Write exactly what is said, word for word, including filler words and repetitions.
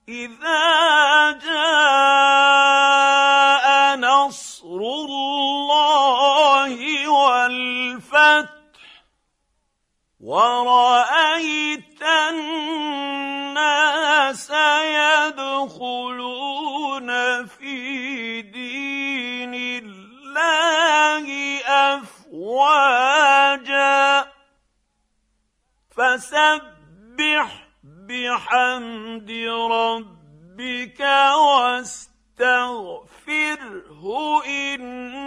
إذا جاء نصر الله والفتح ورأيت الناس يدخلون في دين الله أفواجا فسبح بحمد ربك واستغفره إن